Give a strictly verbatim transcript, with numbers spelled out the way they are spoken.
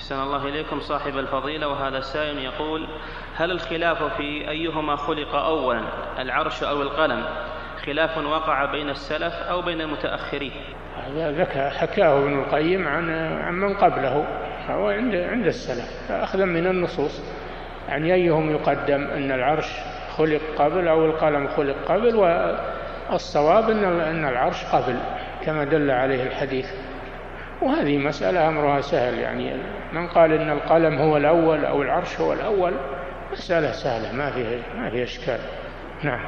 أحسن الله إليكم صاحب الفضيلة. وهذا السائل يقول: هل الخلاف في أيهما خلق أولا، العرش أو القلم، خلاف وقع بين السلف أو بين المتأخرين؟ هذا حكاه ابن القيم عن عن من قبله، فهو عند عند السلف أخذا من النصوص، يعني أيهم يقدم، أن العرش خلق قبل أو القلم خلق قبل، والصواب أن العرش قبل كما دل عليه الحديث. وهذه مسألة أمرها سهل، يعني من قال إن القلم هو الأول أو العرش هو الأول مسألة سهلة، ما فيها ما فيها إشكال. نعم.